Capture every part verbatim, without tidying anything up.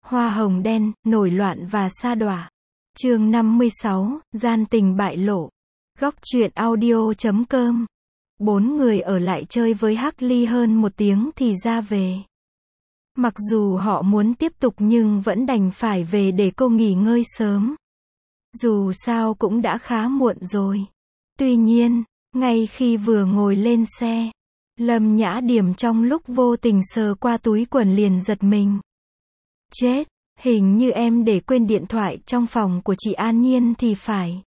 Hoa hồng đen, nổi loạn và sa đọa. Chương năm mươi sáu, gian tình bại lộ. Góc truyện audio chấm com. Bốn người ở lại chơi với Hắc Ly hơn một tiếng thì ra về. Mặc dù họ muốn tiếp tục nhưng vẫn đành phải về để cô nghỉ ngơi sớm. Dù sao cũng đã khá muộn rồi. Tuy nhiên, ngay khi vừa ngồi lên xe, Lâm Nhã Điểm trong lúc vô tình sờ qua túi quần liền giật mình. Chết, hình như em để quên điện thoại trong phòng của chị An Nhiên thì phải.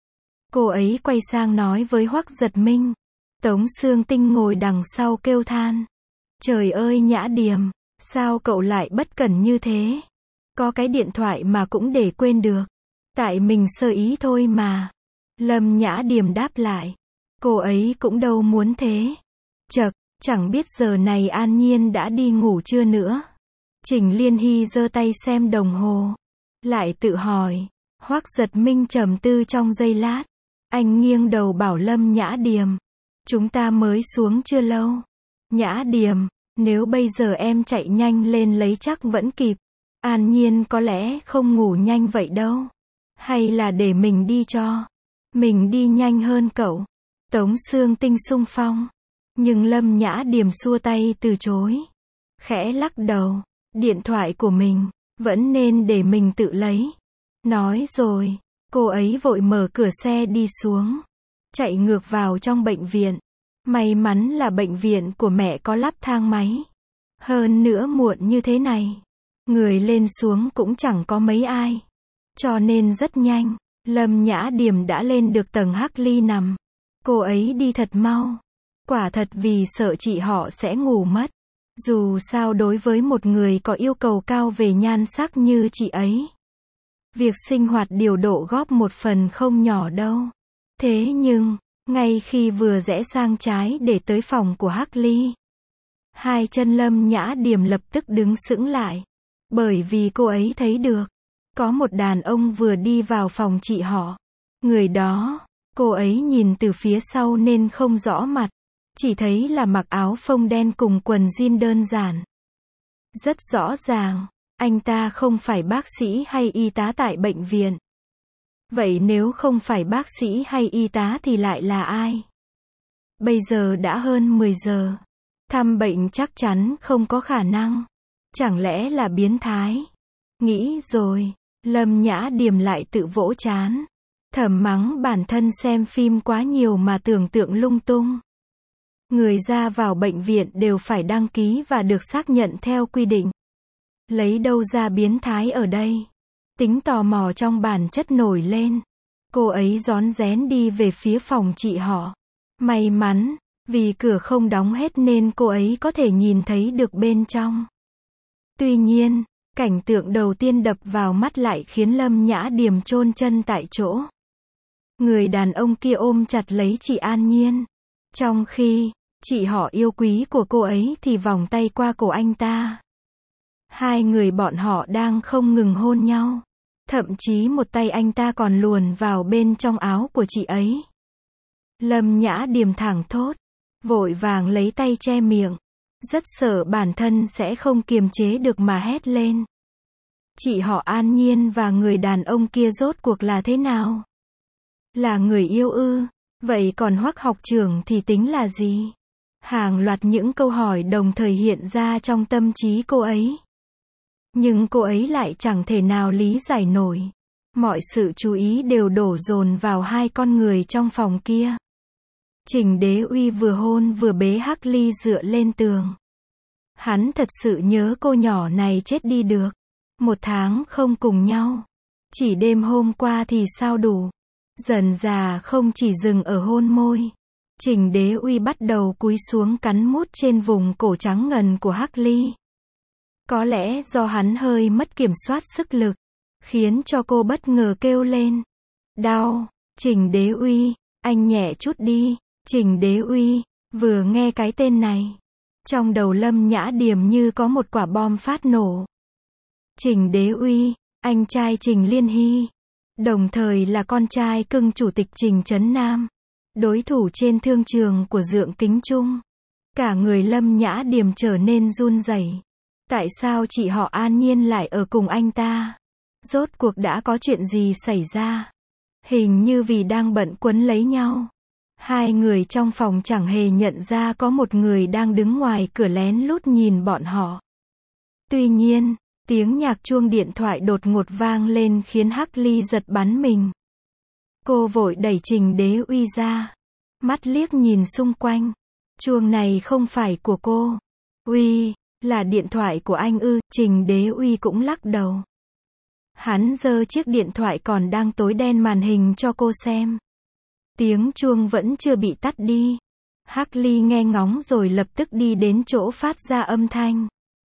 Cô ấy quay sang nói với Hoắc Giật Minh. Tống Sương Tinh ngồi đằng sau kêu than. Trời ơi Nhã Điểm, sao cậu lại bất cẩn như thế? Có cái điện thoại mà cũng để quên được. Tại mình sơ ý thôi mà. Lâm Nhã Điểm đáp lại. Cô ấy cũng đâu muốn thế. Chậc, chẳng biết giờ này An Nhiên đã đi ngủ chưa nữa. Trình Liên Hy giơ tay xem đồng hồ. Lại tự hỏi. Hoắc Giật Minh trầm tư trong giây lát. Anh nghiêng đầu bảo Lâm Nhã Điểm. Chúng ta mới xuống chưa lâu. Nhã Điểm, nếu bây giờ em chạy nhanh lên lấy chắc vẫn kịp. An Nhiên có lẽ không ngủ nhanh vậy đâu. Hay là để mình đi cho. Mình đi nhanh hơn cậu. Tống Sương Tinh xung phong. Nhưng Lâm Nhã Điểm xua tay từ chối. Khẽ lắc đầu. Điện thoại của mình, vẫn nên để mình tự lấy. Nói rồi, cô ấy vội mở cửa xe đi xuống. Chạy ngược vào trong bệnh viện. May mắn là bệnh viện của mẹ có lắp thang máy. Hơn nữa muộn như thế này. Người lên xuống cũng chẳng có mấy ai. Cho nên rất nhanh, Lâm Nhã Điểm đã lên được tầng Hắc Ly nằm. Cô ấy đi thật mau. Quả thật vì sợ chị họ sẽ ngủ mất. Dù sao đối với một người có yêu cầu cao về nhan sắc như chị ấy, việc sinh hoạt điều độ góp một phần không nhỏ đâu. Thế nhưng, ngay khi vừa rẽ sang trái để tới phòng của Hắc Ly, hai chân Lâm Nhã Điểm lập tức đứng sững lại. Bởi vì cô ấy thấy được, có một đàn ông vừa đi vào phòng chị họ. Người đó, cô ấy nhìn từ phía sau nên không rõ mặt. Chỉ thấy là mặc áo phông đen cùng quần jean đơn giản. Rất rõ ràng, anh ta không phải bác sĩ hay y tá tại bệnh viện. Vậy nếu không phải bác sĩ hay y tá thì lại là ai? Bây giờ đã hơn mười giờ. Thăm bệnh chắc chắn không có khả năng. Chẳng lẽ là biến thái? Nghĩ rồi, Lâm Nhã Điểm lại tự vỗ trán. Thầm mắng bản thân xem phim quá nhiều mà tưởng tượng lung tung. Người ra vào bệnh viện đều phải đăng ký và được xác nhận theo quy định. Lấy đâu ra biến thái ở đây? Tính tò mò trong bản chất nổi lên. Cô ấy rón rén đi về phía phòng chị họ. May mắn, vì cửa không đóng hết nên cô ấy có thể nhìn thấy được bên trong. Tuy nhiên, cảnh tượng đầu tiên đập vào mắt lại khiến Lâm Nhã Điểm chôn chân tại chỗ. Người đàn ông kia ôm chặt lấy chị An Nhiên. Trong khi, chị họ yêu quý của cô ấy thì vòng tay qua cổ anh ta. Hai người bọn họ đang không ngừng hôn nhau. Thậm chí một tay anh ta còn luồn vào bên trong áo của chị ấy. Lâm Nhã Điểm thẳng thốt. Vội vàng lấy tay che miệng. Rất sợ bản thân sẽ không kiềm chế được mà hét lên. Chị họ An Nhiên và người đàn ông kia rốt cuộc là thế nào? Là người yêu ư? Vậy còn Hoắc học trưởng thì tính là gì? Hàng loạt những câu hỏi đồng thời hiện ra trong tâm trí cô ấy. Nhưng cô ấy lại chẳng thể nào lý giải nổi. Mọi sự chú ý đều đổ dồn vào hai con người trong phòng kia. Trình Đế Uy vừa hôn vừa bế Hắc Ly dựa lên tường. Hắn thật sự nhớ cô nhỏ này chết đi được. Một tháng không cùng nhau. Chỉ đêm hôm qua thì sao đủ. Dần dà không chỉ dừng ở hôn môi. Trình Đế Uy bắt đầu cúi xuống cắn mút trên vùng cổ trắng ngần của Hắc Ly. Có lẽ do hắn hơi mất kiểm soát sức lực, khiến cho cô bất ngờ kêu lên. Đau, Trình Đế Uy, anh nhẹ chút đi. Trình Đế Uy, vừa nghe cái tên này. Trong đầu Lâm Nhã Điểm như có một quả bom phát nổ. Trình Đế Uy, anh trai Trình Liên Hy. Đồng thời là con trai cưng chủ tịch Trình Trấn Nam. Đối thủ trên thương trường của Dượng Kính Trung. Cả người Lâm Nhã Điểm trở nên run rẩy. Tại sao chị họ An Nhiên lại ở cùng anh ta? Rốt cuộc đã có chuyện gì xảy ra? Hình như vì đang bận quấn lấy nhau. Hai người trong phòng chẳng hề nhận ra có một người đang đứng ngoài cửa lén lút nhìn bọn họ. Tuy nhiên, tiếng nhạc chuông điện thoại đột ngột vang lên khiến Hắc Ly giật bắn mình. Cô vội đẩy Trình Đế Uy ra. Mắt liếc nhìn xung quanh. Chuông này không phải của cô. Uy, là điện thoại của anh ư? Trình Đế Uy cũng lắc đầu. Hắn giơ chiếc điện thoại còn đang tối đen màn hình cho cô xem. Tiếng chuông vẫn chưa bị tắt đi. Hắc Ly nghe ngóng rồi lập tức đi đến chỗ phát ra âm thanh.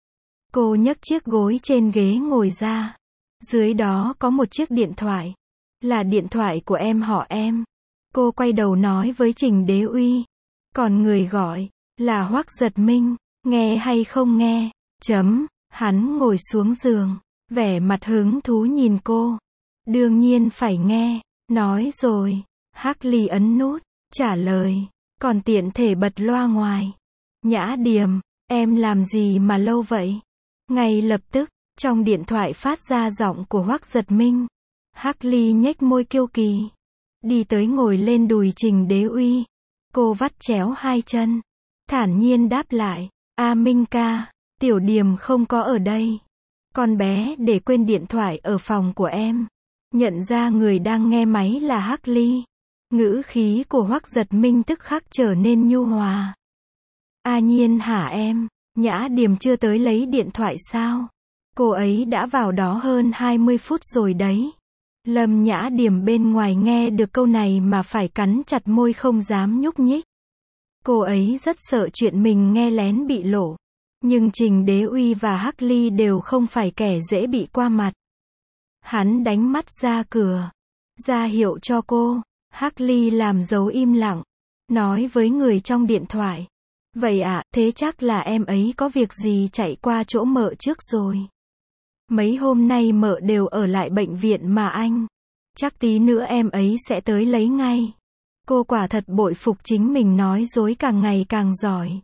Cô nhấc chiếc gối trên ghế ngồi ra. Dưới đó có một chiếc điện thoại. Là điện thoại của em họ em. Cô quay đầu nói với Trình Đế Uy. Còn người gọi là Hoắc Giật Minh. Nghe hay không nghe? Chấm. Hắn ngồi xuống giường. Vẻ mặt hứng thú nhìn cô. Đương nhiên phải nghe. Nói rồi. Hắc Ly ấn nút. Trả lời. Còn tiện thể bật loa ngoài. Nhã Điềm. Em làm gì mà lâu vậy? Ngay lập tức, trong điện thoại phát ra giọng của Hoắc Giật Minh. Hắc Ly nhếch môi kiêu kỳ. Đi tới ngồi lên đùi Trình Đế Uy. Cô vắt chéo hai chân. Thản nhiên đáp lại. A Minh ca, Tiểu Điềm không có ở đây. Con bé để quên điện thoại ở phòng của em. Nhận ra người đang nghe máy là Hắc Ly. Ngữ khí của Hoắc Giật Minh tức khắc trở nên nhu hòa. A Nhiên hả em? Nhã Điềm chưa tới lấy điện thoại sao? Cô ấy đã vào đó hơn hai mươi phút rồi đấy. Lâm Nhã Điềm bên ngoài nghe được câu này mà phải cắn chặt môi không dám nhúc nhích. Cô ấy rất sợ chuyện mình nghe lén bị lộ. Nhưng Trình Đế Uy và Hắc Ly đều không phải kẻ dễ bị qua mặt. Hắn đánh mắt ra cửa. Ra hiệu cho cô. Hắc Ly làm dấu im lặng. Nói với người trong điện thoại. Vậy ạ, à, thế chắc là em ấy có việc gì chạy qua chỗ mợ trước rồi. Mấy hôm nay mợ đều ở lại bệnh viện mà anh. Chắc tí nữa em ấy sẽ tới lấy ngay. Cô quả thật bội phục chính mình nói dối càng ngày càng giỏi.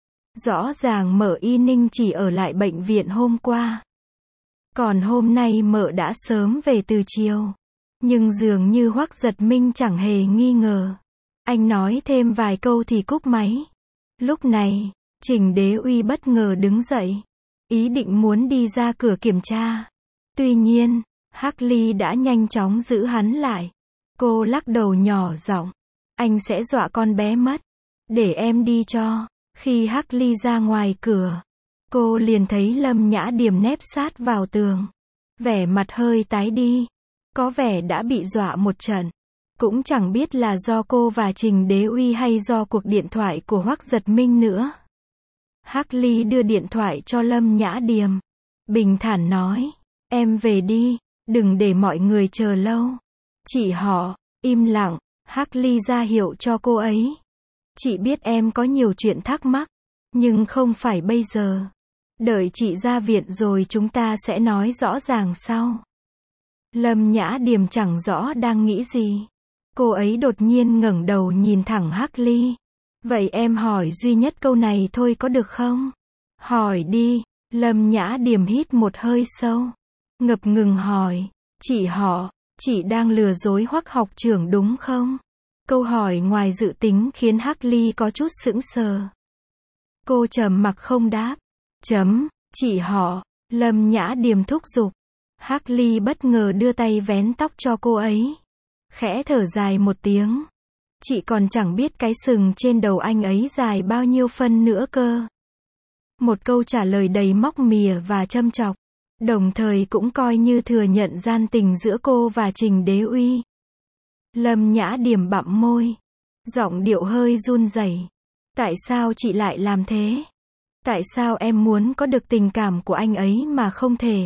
Rõ ràng mợ Y Ninh chỉ ở lại bệnh viện hôm qua. Còn hôm nay mợ đã sớm về từ chiều. Nhưng dường như Hoắc Giật Minh chẳng hề nghi ngờ. Anh nói thêm vài câu thì cúp máy. Lúc này, Trình Đế Uy bất ngờ đứng dậy. Ý định muốn đi ra cửa kiểm tra. Tuy nhiên, Hắc Ly đã nhanh chóng giữ hắn lại. Cô lắc đầu nhỏ giọng. Anh sẽ dọa con bé mất. Để em đi cho. Khi Hắc Ly ra ngoài cửa, cô liền thấy Lâm Nhã Điềm nép sát vào tường. Vẻ mặt hơi tái đi. Có vẻ đã bị dọa một trận. Cũng chẳng biết là do cô và Trình Đế Uy hay do cuộc điện thoại của Hoắc Giật Minh nữa. Hắc Ly đưa điện thoại cho Lâm Nhã Điềm. Bình thản nói. Em về đi. Đừng để mọi người chờ lâu. Chị họ. Im lặng. Hắc Ly ra hiệu cho cô ấy. Chị biết em có nhiều chuyện thắc mắc. Nhưng không phải bây giờ. Đợi chị ra viện rồi chúng ta sẽ nói rõ ràng sau. Lâm Nhã Điềm chẳng rõ đang nghĩ gì. Cô ấy đột nhiên ngẩng đầu nhìn thẳng Hắc Ly. Vậy em hỏi duy nhất câu này thôi có được không? Hỏi đi. Lâm Nhã Điềm hít một hơi sâu. Ngập ngừng hỏi. Chị họ, chị đang lừa dối Hoắc học trưởng đúng không? Câu hỏi ngoài dự tính khiến Hắc Ly có chút sững sờ. Cô trầm mặc không đáp. Chấm, chị họ. Lâm Nhã Điềm thúc giục. Hắc Ly bất ngờ đưa tay vén tóc cho cô ấy. Khẽ thở dài một tiếng. Chị còn chẳng biết cái sừng trên đầu anh ấy dài bao nhiêu phân nữa cơ. Một câu trả lời đầy móc mỉa và châm chọc. Đồng thời cũng coi như thừa nhận gian tình giữa cô và Trình Đế Uy. Lâm Nhã Điềm bặm môi. Giọng điệu hơi run rẩy. Tại sao chị lại làm thế? Tại sao em muốn có được tình cảm của anh ấy mà không thể?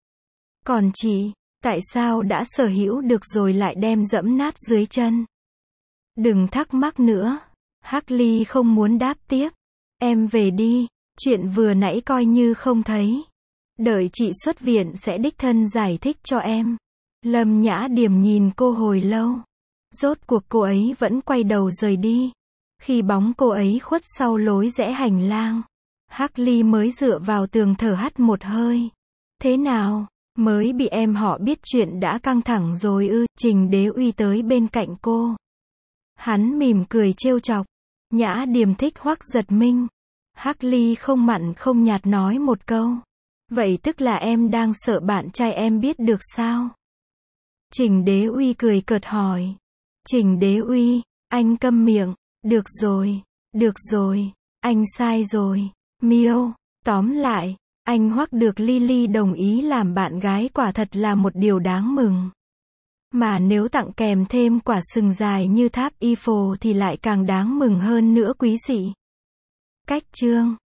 Còn chị, tại sao đã sở hữu được rồi lại đem dẫm nát dưới chân? Đừng thắc mắc nữa. Hắc Ly không muốn đáp tiếp. Em về đi, chuyện vừa nãy coi như không thấy. Đợi chị xuất viện sẽ đích thân giải thích cho em. Lâm Nhã Điềm nhìn cô hồi lâu. Rốt cuộc cô ấy vẫn quay đầu rời đi. Khi bóng cô ấy khuất sau lối rẽ hành lang, Hắc Ly mới dựa vào tường thở hắt một hơi. Thế nào? Mới bị em họ biết chuyện đã căng thẳng rồi ư? Trình Đế Uy tới bên cạnh cô. Hắn mỉm cười trêu chọc. Nhã Điềm thích Hoắc Giật Minh. Hắc Ly không mặn không nhạt nói một câu. Vậy tức là em đang sợ bạn trai em biết được sao? Trình Đế Uy cười cợt hỏi. Trình Đế Uy, anh câm miệng. Được rồi, được rồi, anh sai rồi. Miêu, tóm lại, anh Hoắc được Lily đồng ý làm bạn gái quả thật là một điều đáng mừng. Mà nếu tặng kèm thêm quả sừng dài như tháp Eiffel thì lại càng đáng mừng hơn nữa quý dị. Cách chương